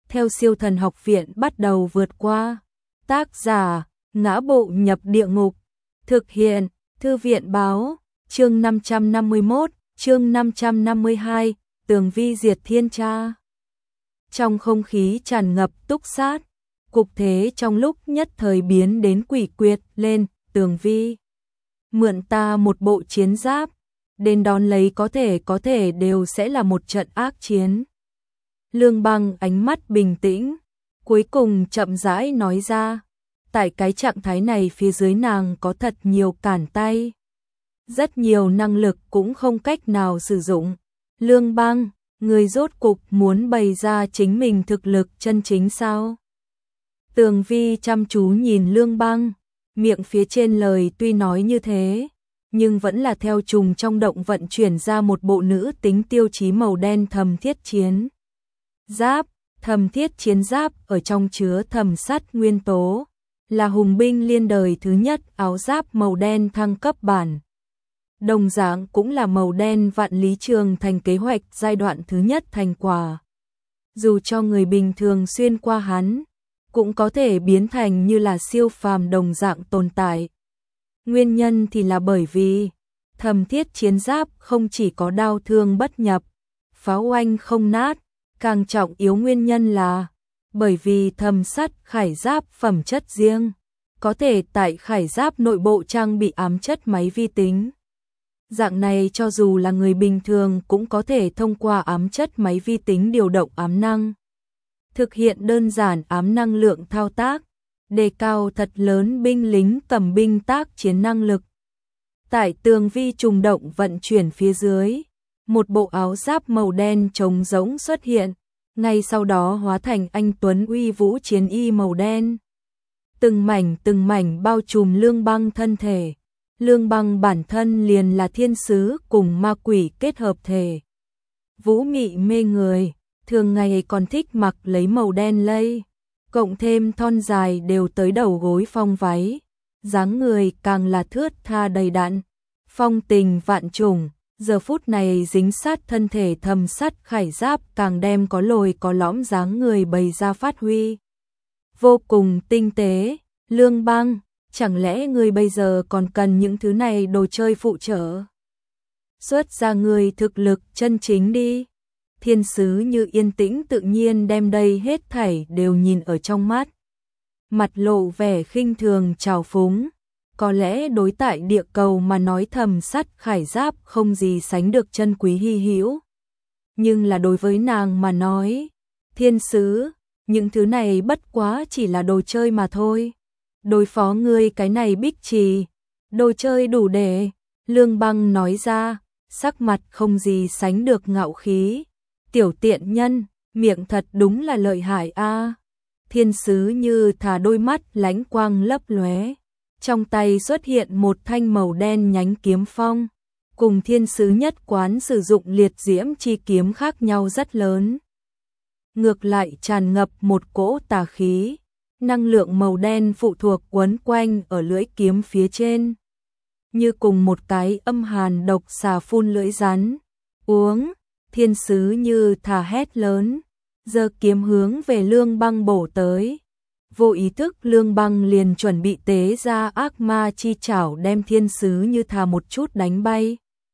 theo Siêu Thần Học Viện bắt đầu vượt qua. Tác giả: Ngã Bộ Nhập Địa Ngục. Thực hiện: Thư viện báo. Chương 551, chương 552, Tường Vi diệt thiên tra. Trong không khí tràn ngập túc sát, cục thế trong lúc nhất thời biến đến quỷ quyệt lên. Tường Vi: mượn ta một bộ chiến giáp, đến đón lấy có thể đều sẽ là một trận ác chiến. Lương Băng ánh mắt bình tĩnh, cuối cùng chậm rãi nói ra, tại cái trạng thái này phía dưới nàng có thật nhiều cản tay. Rất nhiều năng lực cũng không cách nào sử dụng. Lương Băng, người rốt cục muốn bày ra chính mình thực lực chân chính sao? Tường Vi chăm chú nhìn Lương Băng, miệng phía trên lời tuy nói như thế, nhưng vẫn là theo trùng trong động vận chuyển ra một bộ nữ tính tiêu chí màu đen thầm thiết chiến giáp. Thầm thiết chiến giáp ở trong chứa thầm sắt nguyên tố, là hùng binh liên đời thứ nhất áo giáp màu đen thăng cấp bản. Đồng dạng cũng là màu đen Vạn Lý Trường Thành kế hoạch giai đoạn thứ nhất thành quả. Dù cho người bình thường xuyên qua hắn, cũng có thể biến thành như là siêu phàm đồng dạng tồn tại. Nguyên nhân thì là bởi vì thầm thiết chiến giáp không chỉ có đao thương bất nhập, pháo oanh không nát, càng trọng yếu nguyên nhân là bởi vì thầm sắt khải giáp phẩm chất riêng, có thể tại khải giáp nội bộ trang bị ám chất máy vi tính. Dạng này cho dù là người bình thường cũng có thể thông qua ám chất máy vi tính điều động ám năng, thực hiện đơn giản ám năng lượng thao tác, đề cao thật lớn binh lính cầm binh tác chiến năng lực. Tại Tường Vi trùng động vận chuyển phía dưới, một bộ áo giáp màu đen trống rỗng xuất hiện, ngay sau đó hóa thành anh tuấn uy vũ chiến y màu đen. Từng mảnh bao trùm Lương Băng thân thể. Lương Băng bản thân liền là thiên sứ cùng ma quỷ kết hợp thể. Vũ mị mê người, thường ngày còn thích mặc lấy màu đen lây, cộng thêm thon dài đều tới đầu gối phong váy, dáng người càng là thướt tha đầy đặn, phong tình vạn trùng. Giờ phút này dính sát thân thể thầm sắt khải giáp càng đem có lồi có lõm dáng người bày ra phát huy. Vô cùng tinh tế. Lương Băng, chẳng lẽ người bây giờ còn cần những thứ này đồ chơi phụ trợ? Xuất ra người thực lực chân chính đi. Thiên sứ như yên tĩnh tự nhiên đem đây hết thảy đều nhìn ở trong mắt. Mặt lộ vẻ khinh thường trào phúng. Có lẽ đối tại địa cầu mà nói thầm sắt khải giáp không gì sánh được chân quý hy hữu. Nhưng là đối với nàng mà nói, thiên sứ, những thứ này bất quá chỉ là đồ chơi mà thôi. Đối phó ngươi cái này bích trì, đồ chơi đủ để. Lương Băng nói ra, sắc mặt không gì sánh được ngạo khí. Tiểu tiện nhân, miệng thật đúng là lợi hại a. Thiên sứ như thả đôi mắt lánh quang lấp lóe. Trong tay xuất hiện một thanh màu đen nhánh kiếm phong, cùng thiên sứ nhất quán sử dụng liệt diễm chi kiếm khác nhau rất lớn. Ngược lại tràn ngập một cỗ tà khí, năng lượng màu đen phụ thuộc quấn quanh ở lưỡi kiếm phía trên, như cùng một cái âm hàn độc xà phun lưỡi rắn. Uống, thiên sứ như thả hét lớn, giơ kiếm hướng về Lương Băng bổ tới. Vô ý thức Lương Băng liền chuẩn bị tế ra ác ma chi chảo đem thiên sứ như thà một chút đánh bay.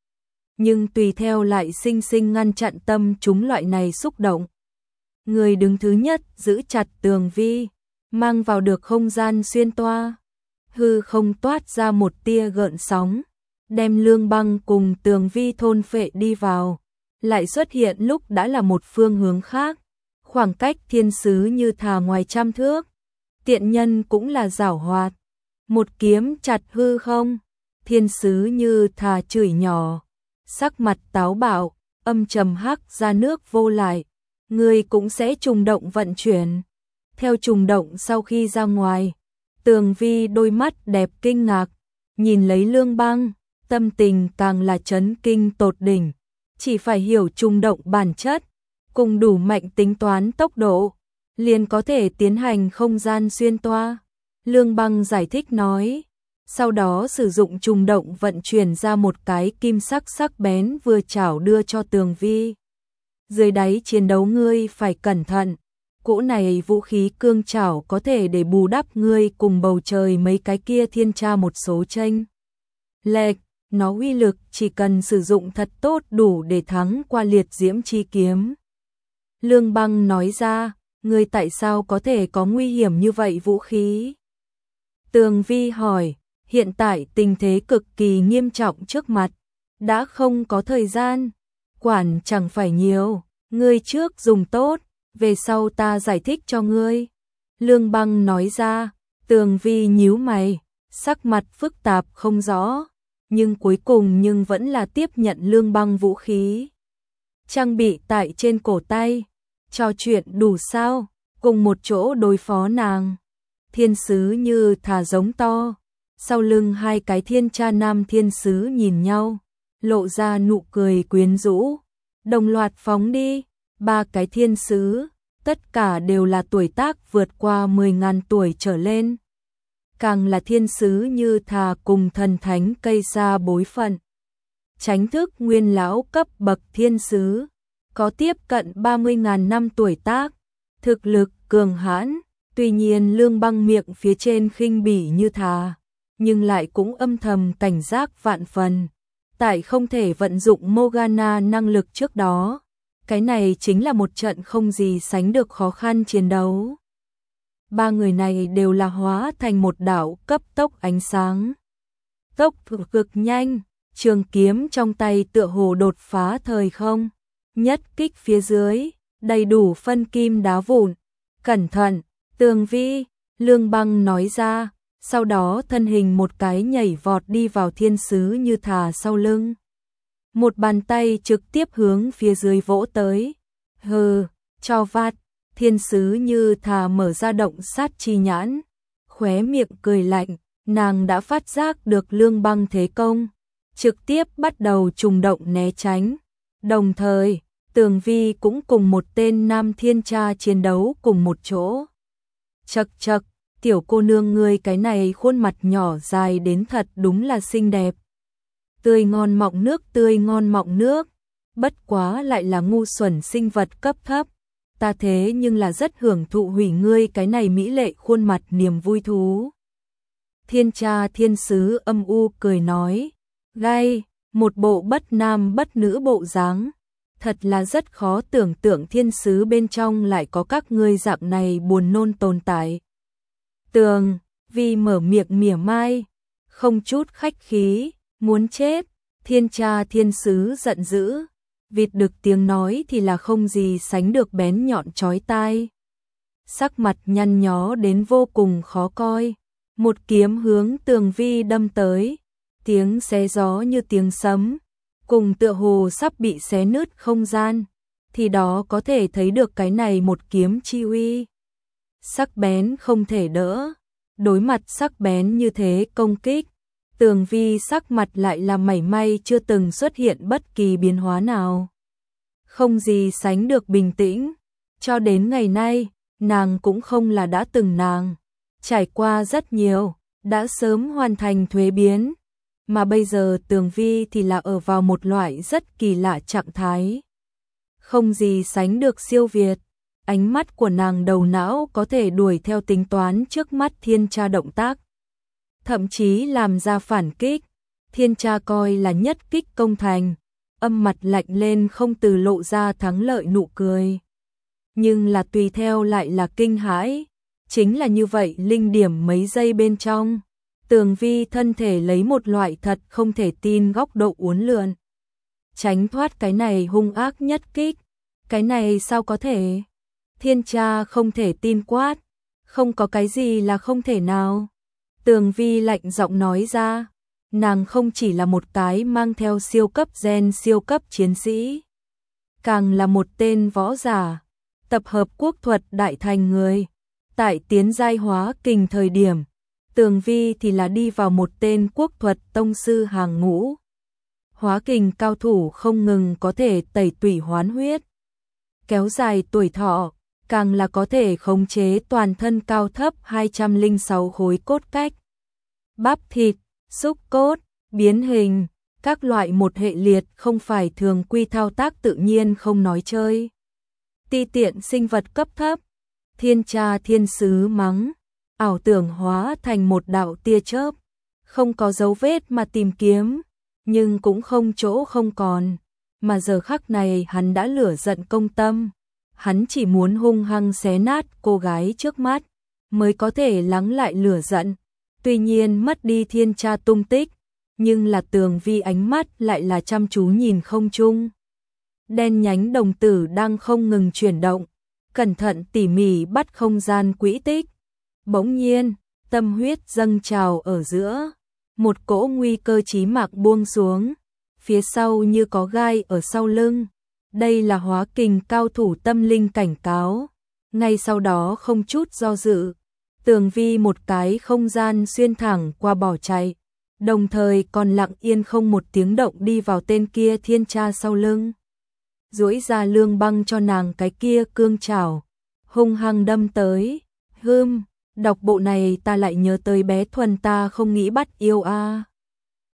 Nhưng tùy theo lại sinh sinh ngăn chặn tâm chúng loại này xúc động. Người đứng thứ nhất giữ chặt Tường Vi, mang vào được không gian xuyên toa. Hư không toát ra một tia gợn sóng, đem Lương Băng cùng Tường Vi thôn phệ đi vào. Lại xuất hiện lúc đã là một phương hướng khác, khoảng cách thiên sứ như thà ngoài trăm thước. Tiện nhân cũng là giảo hoạt, một kiếm chặt hư không. Thiên sứ như thà chửi nhỏ, sắc mặt táo bạo, âm trầm hắc ra nước vô lại. Người cũng sẽ trùng động vận chuyển. Theo trùng động sau khi ra ngoài, Tường Vi đôi mắt đẹp kinh ngạc, nhìn lấy Lương Băng, tâm tình càng là chấn kinh tột đỉnh. Chỉ phải hiểu trùng động bản chất, cùng đủ mạnh tính toán tốc độ, liền có thể tiến hành không gian xuyên toa. Lương Băng giải thích nói, sau đó sử dụng trùng động vận chuyển ra một cái kim sắc sắc bén vừa chảo đưa cho Tường Vi. Dưới đáy chiến đấu ngươi phải cẩn thận, cỗ này vũ khí cương trảo có thể để bù đắp ngươi cùng bầu trời mấy cái kia thiên tra một số chênh lệch, nó uy lực chỉ cần sử dụng thật tốt đủ để thắng qua liệt diễm chi kiếm. Lương Băng nói ra, ngươi tại sao có thể có nguy hiểm như vậy vũ khí? Tường Vi hỏi, hiện tại tình thế cực kỳ nghiêm trọng trước mặt, đã không có thời gian, quản chẳng phải nhiều, ngươi trước dùng tốt, về sau ta giải thích cho ngươi. Lương Băng nói ra, Tường Vi nhíu mày, sắc mặt phức tạp không rõ, nhưng cuối cùng vẫn là tiếp nhận Lương Băng vũ khí. Trang bị tại trên cổ tay, trò chuyện đủ sao, cùng một chỗ đối phó nàng. Thiên sứ Như Thà giống to, sau lưng hai cái thiên tra nam thiên sứ nhìn nhau, lộ ra nụ cười quyến rũ, đồng loạt phóng đi. Ba cái thiên sứ, tất cả đều là tuổi tác vượt qua 10.000 tuổi trở lên. Càng là thiên sứ Như Thà cùng thần thánh cây sa bối phận. Chánh thức nguyên lão cấp bậc thiên sứ, có tiếp cận 30.000 năm tuổi tác, thực lực cường hãn. Tuy nhiên Lương Băng miệng phía trên khinh bỉ Như Thà, nhưng lại cũng âm thầm cảnh giác vạn phần. Tại không thể vận dụng Morgana năng lực trước đó, cái này chính là một trận không gì sánh được khó khăn chiến đấu. Ba người này đều là hóa thành một đạo cấp tốc ánh sáng. Tốc cực nhanh, trường kiếm trong tay tựa hồ đột phá thời không. Nhất kích phía dưới, đầy đủ phân kim đá vụn. Cẩn thận, Tường Vi, Lương Băng nói ra, sau đó thân hình một cái nhảy vọt đi vào thiên sứ Như Thà sau lưng. Một bàn tay trực tiếp hướng phía dưới vỗ tới. Hừ, cho vặt, thiên sứ Như Thà mở ra động sát chi nhãn, khóe miệng cười lạnh, nàng đã phát giác được Lương Băng thế công, trực tiếp bắt đầu trùng động né tránh. Đồng thời, Tường Vi cũng cùng một tên nam thiên tra chiến đấu cùng một chỗ. Chậc chậc, tiểu cô nương ngươi cái này khuôn mặt nhỏ dài đến thật đúng là xinh đẹp. Tươi ngon mọng nước, tươi ngon mọng nước, bất quá lại là ngu xuẩn sinh vật cấp thấp. Ta thế nhưng là rất hưởng thụ hủy ngươi cái này mỹ lệ khuôn mặt niềm vui thú. Thiên tra thiên sứ âm u cười nói, gai, một bộ bất nam bất nữ bộ dáng. Thật là rất khó tưởng tượng thiên sứ bên trong lại có các ngươi dạng này buồn nôn tồn tại. Tường Vi mở miệng mỉa mai, không chút khách khí, muốn chết. Thiên tra thiên sứ giận dữ, vịt đực tiếng nói thì là không gì sánh được bén nhọn chói tai. Sắc mặt nhăn nhó đến vô cùng khó coi, một kiếm hướng Tường Vi đâm tới, tiếng xé gió như tiếng sấm, cùng tựa hồ sắp bị xé nứt không gian, thì đó có thể thấy được cái này một kiếm chi uy. Sắc bén không thể đỡ, đối mặt sắc bén như thế công kích, Tường Vi sắc mặt lại là mảy may chưa từng xuất hiện bất kỳ biến hóa nào. Không gì sánh được bình tĩnh, cho đến ngày nay, nàng cũng không là đã từng nàng, trải qua rất nhiều, đã sớm hoàn thành thuế biến. Mà bây giờ Tường Vi thì là ở vào một loại rất kỳ lạ trạng thái. Không gì sánh được siêu việt, ánh mắt của nàng đầu não có thể đuổi theo tính toán trước mắt thiên tra động tác. Thậm chí làm ra phản kích, thiên tra coi là nhất kích công thành, âm mặt lạnh lên không từ lộ ra thắng lợi nụ cười. Nhưng là tùy theo lại là kinh hãi, chính là như vậy linh điểm mấy giây bên trong. Tường Vi thân thể lấy một loại thật không thể tin góc độ uốn lượn, tránh thoát cái này hung ác nhất kích. Cái này sao có thể? Thiên tra không thể tin quát, không có cái gì là không thể nào. Tường Vi lạnh giọng nói ra, nàng không chỉ là một cái mang theo siêu cấp gen siêu cấp chiến sĩ, càng là một tên võ giả, tập hợp quốc thuật đại thành người. Tại tiến giai hóa kình thời điểm, Tường Vi thì là đi vào một tên quốc thuật tông sư hàng ngũ. Hóa kình cao thủ không ngừng có thể tẩy tủy hoán huyết, kéo dài tuổi thọ, càng là có thể khống chế toàn thân cao thấp 206 khối cốt cách, bắp thịt, xúc cốt, biến hình, các loại một hệ liệt không phải thường quy thao tác tự nhiên không nói chơi. Ti tiện sinh vật cấp thấp, Thiên cha thiên sứ mắng, ảo tưởng hóa thành một đạo tia chớp, không có dấu vết mà tìm kiếm, nhưng cũng không chỗ không còn, mà giờ khắc này hắn đã lửa giận công tâm, hắn chỉ muốn hung hăng xé nát cô gái trước mắt, mới có thể lắng lại lửa giận. Tuy nhiên mất đi thiên cha tung tích, nhưng là Tường Vi ánh mắt lại là chăm chú nhìn không trung. Đen nhánh đồng tử đang không ngừng chuyển động, cẩn thận tỉ mỉ bắt không gian quỹ tích. Bỗng nhiên, tâm huyết dâng trào ở giữa, một cỗ nguy cơ chí mạng buông xuống, phía sau như có gai ở sau lưng. Đây là Hóa Kình cao thủ tâm linh cảnh cáo. Ngay sau đó không chút do dự, Tường Vi một cái không gian xuyên thẳng qua bỏ chạy, đồng thời còn lặng yên không một tiếng động đi vào tên kia thiên cha sau lưng. Duỗi ra lương băng cho nàng cái kia cương chảo, hung hăng đâm tới. Đọc bộ này ta lại nhớ tới bé Thuần ta không nghĩ bắt yêu a.